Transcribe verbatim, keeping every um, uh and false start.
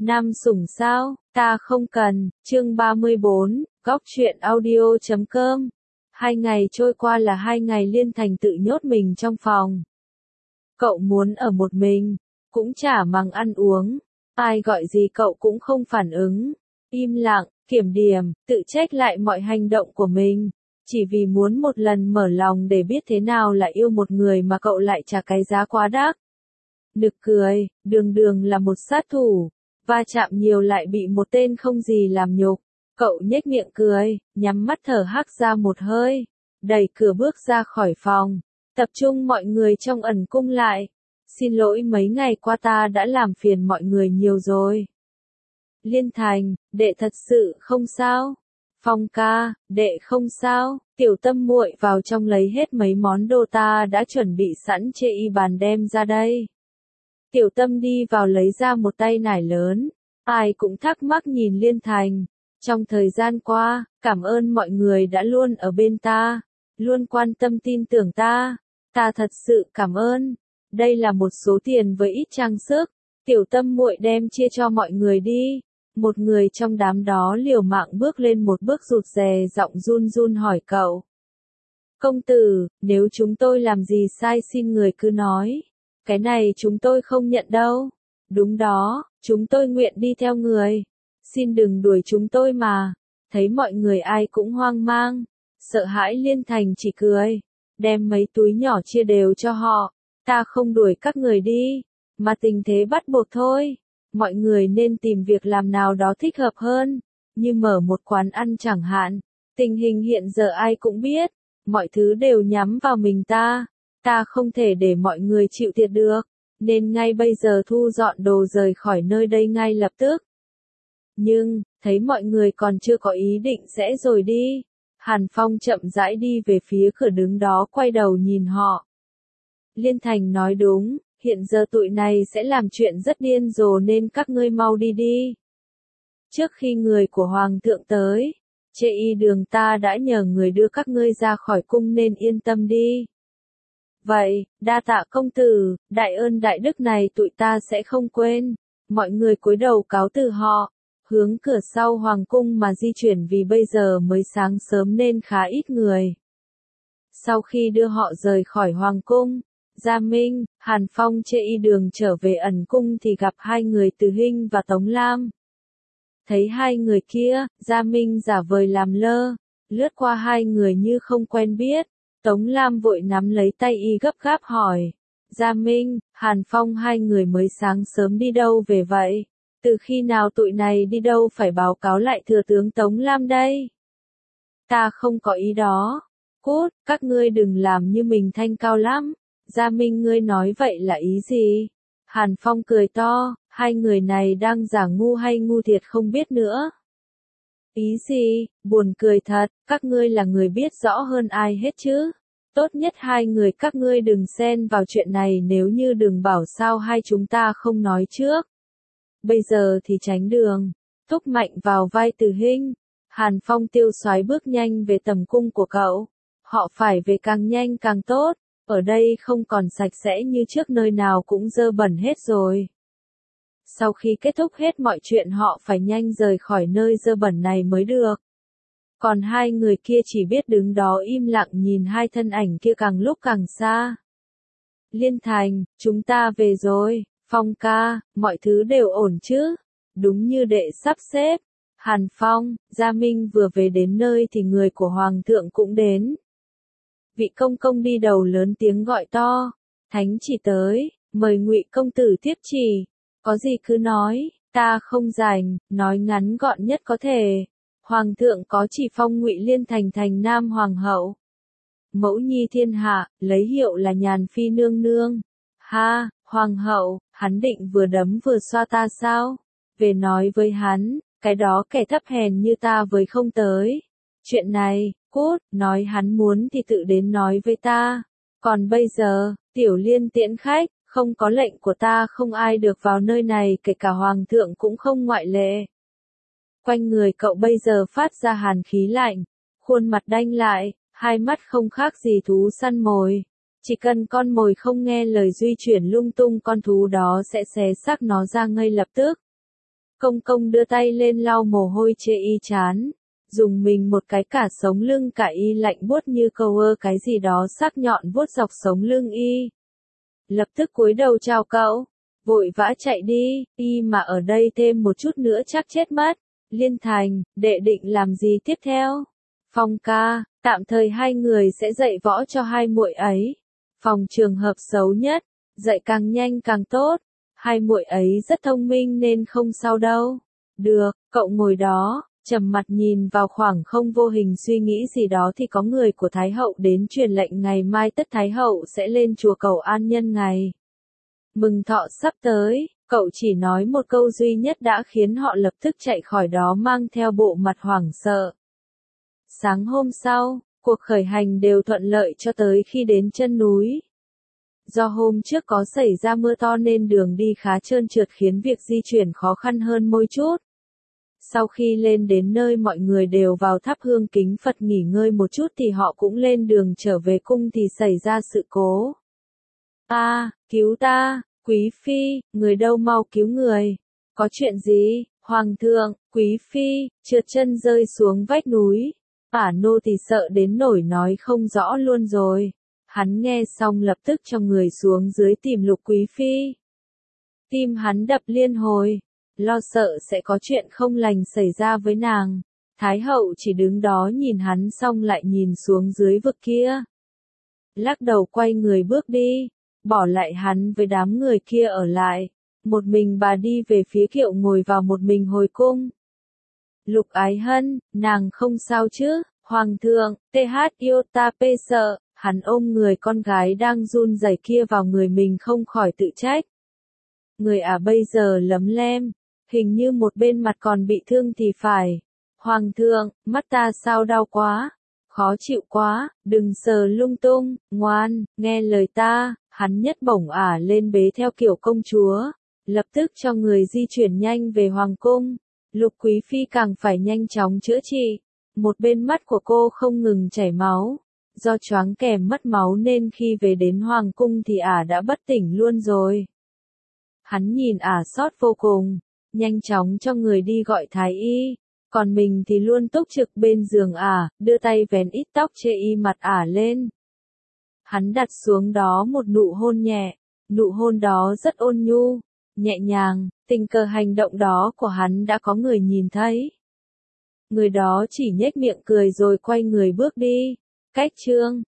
Nam sủng sao, ta không cần, chương ba mươi bốn, góc truyện audio chấm com. Hai ngày trôi qua là hai ngày Liên Thành tự nhốt mình trong phòng. Cậu muốn ở một mình, cũng chả màng ăn uống, ai gọi gì cậu cũng không phản ứng, im lặng, kiểm điểm, tự trách lại mọi hành động của mình, chỉ vì muốn một lần mở lòng để biết thế nào là yêu một người mà cậu lại trả cái giá quá đắt. Nực cười, đường đường là một sát thủ, va chạm nhiều lại bị một tên không gì làm nhục. Cậu nhếch miệng cười, nhắm mắt thở hắt ra một hơi, đẩy cửa bước ra khỏi phòng, tập trung mọi người trong ẩn cung lại. Xin lỗi mấy ngày qua ta đã làm phiền mọi người nhiều rồi. Liên Thành, đệ thật sự không sao. Phong ca, đệ không sao. Tiểu Tâm muội vào trong lấy hết mấy món đồ ta đã chuẩn bị sẵn chê y bàn đem ra đây. Tiểu Tâm đi vào lấy ra một tay nải lớn. Ai cũng thắc mắc nhìn Liên Thành. Trong thời gian qua, cảm ơn mọi người đã luôn ở bên ta, luôn quan tâm tin tưởng ta. Ta thật sự cảm ơn. Đây là một số tiền với ít trang sức. Tiểu Tâm muội đem chia cho mọi người đi. Một người trong đám đó liều mạng bước lên một bước rụt rè, giọng run run hỏi cậu. Công tử, nếu chúng tôi làm gì sai xin người cứ nói. Cái này chúng tôi không nhận đâu. Đúng đó, chúng tôi nguyện đi theo người. Xin đừng đuổi chúng tôi mà. Thấy mọi người ai cũng hoang mang, sợ hãi, Liên Thành chỉ cười, đem mấy túi nhỏ chia đều cho họ. Ta không đuổi các người đi, mà tình thế bắt buộc thôi. Mọi người nên tìm việc làm nào đó thích hợp hơn, như mở một quán ăn chẳng hạn. Tình hình hiện giờ ai cũng biết, mọi thứ đều nhắm vào mình ta. Ta không thể để mọi người chịu thiệt được, nên ngay bây giờ thu dọn đồ rời khỏi nơi đây ngay lập tức. Nhưng, thấy mọi người còn chưa có ý định sẽ rồi đi, Hàn Phong chậm rãi đi về phía cửa đứng đó, quay đầu nhìn họ. Liên Thành nói đúng, hiện giờ tụi này sẽ làm chuyện rất điên rồ nên các ngươi mau đi đi. Trước khi người của Hoàng thượng tới, Chê y đường ta đã nhờ người đưa các ngươi ra khỏi cung nên yên tâm đi. Vậy, đa tạ công tử, đại ơn đại đức này tụi ta sẽ không quên. Mọi người cúi đầu cáo từ họ, hướng cửa sau hoàng cung mà di chuyển, vì bây giờ mới sáng sớm nên khá ít người. Sau khi đưa họ rời khỏi hoàng cung, Gia Minh, Hàn Phong Chê y đường trở về ẩn cung thì gặp hai người Từ Hinh và Tống Lam. Thấy hai người kia, Gia Minh giả vời làm lơ, lướt qua hai người như không quen biết. Tống Lam vội nắm lấy tay y gấp gáp hỏi. Gia Minh, Hàn Phong, hai người mới sáng sớm đi đâu về vậy? Từ khi nào tụi này đi đâu phải báo cáo lại thừa tướng Tống Lam đây? Ta không có ý đó. Cút, các ngươi đừng làm như mình thanh cao lắm. Gia Minh, ngươi nói vậy là ý gì? Hàn Phong cười to, hai người này đang giả ngu hay ngu thiệt không biết nữa. Ý gì, buồn cười thật, các ngươi là người biết rõ hơn ai hết chứ. Tốt nhất hai người các ngươi đừng xen vào chuyện này, nếu như đừng bảo sao hai chúng ta không nói trước. Bây giờ thì tránh đường, thúc mạnh vào vai Từ Hinh. Hàn Phong tiêu xoái bước nhanh về tầm cung của cậu. Họ phải về càng nhanh càng tốt, ở đây không còn sạch sẽ như trước, nơi nào cũng dơ bẩn hết rồi. Sau khi kết thúc hết mọi chuyện họ phải nhanh rời khỏi nơi dơ bẩn này mới được. Còn hai người kia chỉ biết đứng đó im lặng nhìn hai thân ảnh kia càng lúc càng xa. Liên Thành, chúng ta về rồi. Phong ca, mọi thứ đều ổn chứ? Đúng như đệ sắp xếp. Hàn Phong, Gia Minh vừa về đến nơi thì người của Hoàng thượng cũng đến. Vị công công đi đầu lớn tiếng gọi to. Thánh chỉ tới, mời Ngụy công tử tiếp chỉ. Có gì cứ nói, ta không rảnh, nói ngắn gọn nhất có thể. Hoàng thượng có chỉ phong Ngụy Liên Thành thành Nam Hoàng hậu. Mẫu nhi thiên hạ, lấy hiệu là Nhàn Phi nương nương. Ha, Hoàng hậu, hắn định vừa đấm vừa xoa ta sao? Về nói với hắn, cái đó kẻ thấp hèn như ta với không tới. Chuyện này, cút, nói hắn muốn thì tự đến nói với ta. Còn bây giờ, Tiểu Liên tiễn khách, không có lệnh của ta không ai được vào nơi này, kể cả Hoàng thượng cũng không ngoại lệ. Quanh người cậu bây giờ phát ra hàn khí lạnh, khuôn mặt đanh lại, hai mắt không khác gì thú săn mồi. Chỉ cần con mồi không nghe lời duy chuyển lung tung, con thú đó sẽ xé xác nó ra ngay lập tức. Công công đưa tay lên lau mồ hôi chê y chán, dùng mình một cái cả sống lưng cả y lạnh buốt như câu ơ cái gì đó sắc nhọn vuốt dọc sống lưng y. Lập tức cúi đầu chào cậu, vội vã chạy đi, y mà ở đây thêm một chút nữa chắc chết mất. Liên Thành, đệ định làm gì tiếp theo? Phong ca, tạm thời hai người sẽ dạy võ cho hai muội ấy. Phòng trường hợp xấu nhất, dạy càng nhanh càng tốt. Hai muội ấy rất thông minh nên không sao đâu. Được, cậu ngồi đó, trầm mặt nhìn vào khoảng không vô hình suy nghĩ gì đó thì có người của Thái Hậu đến truyền lệnh ngày mai tất Thái Hậu sẽ lên chùa cầu an nhân ngày mừng thọ sắp tới. Cậu chỉ nói một câu duy nhất đã khiến họ lập tức chạy khỏi đó mang theo bộ mặt hoảng sợ. Sáng hôm sau, cuộc khởi hành đều thuận lợi cho tới khi đến chân núi. Do hôm trước có xảy ra mưa to nên đường đi khá trơn trượt khiến việc di chuyển khó khăn hơn mỗi chút. Sau khi lên đến nơi mọi người đều vào thắp hương kính Phật nghỉ ngơi một chút thì họ cũng lên đường trở về cung thì xảy ra sự cố. A, à, cứu ta, Quý Phi, người đâu mau cứu người. Có chuyện gì, Hoàng thượng, Quý Phi, trượt chân rơi xuống vách núi. Ả nô thì sợ đến nổi nói không rõ luôn rồi. Hắn nghe xong lập tức cho người xuống dưới tìm Lục Quý Phi. Tim hắn đập liên hồi, lo sợ sẽ có chuyện không lành xảy ra với nàng. Thái hậu chỉ đứng đó nhìn hắn xong lại nhìn xuống dưới vực kia. Lắc đầu quay người bước đi, bỏ lại hắn với đám người kia ở lại. Một mình bà đi về phía kiệu ngồi vào một mình hồi cung. Lục Ái Hân, nàng không sao chứ? Hoàng thượng, tê hát yêu ta pê sợ. Hắn ôm người con gái đang run rẩy kia vào người mình không khỏi tự trách. Người à bây giờ lấm lem, hình như một bên mặt còn bị thương thì phải. Hoàng thượng, mắt ta sao đau quá, khó chịu quá, đừng sờ lung tung, ngoan, nghe lời ta. Hắn nhất bổng ả lên bế theo kiểu công chúa, lập tức cho người di chuyển nhanh về hoàng cung. Lục Quý Phi càng phải nhanh chóng chữa trị, một bên mắt của cô không ngừng chảy máu. Do choáng kèm mất máu nên khi về đến hoàng cung thì ả đã bất tỉnh luôn rồi. Hắn nhìn ả xót vô cùng, nhanh chóng cho người đi gọi thái y, còn mình thì luôn túc trực bên giường ả, đưa tay vén ít tóc chê y mặt ả lên. Hắn đặt xuống đó một nụ hôn nhẹ, nụ hôn đó rất ôn nhu, nhẹ nhàng, tình cờ hành động đó của hắn đã có người nhìn thấy. Người đó chỉ nhếch miệng cười rồi quay người bước đi. Cách chương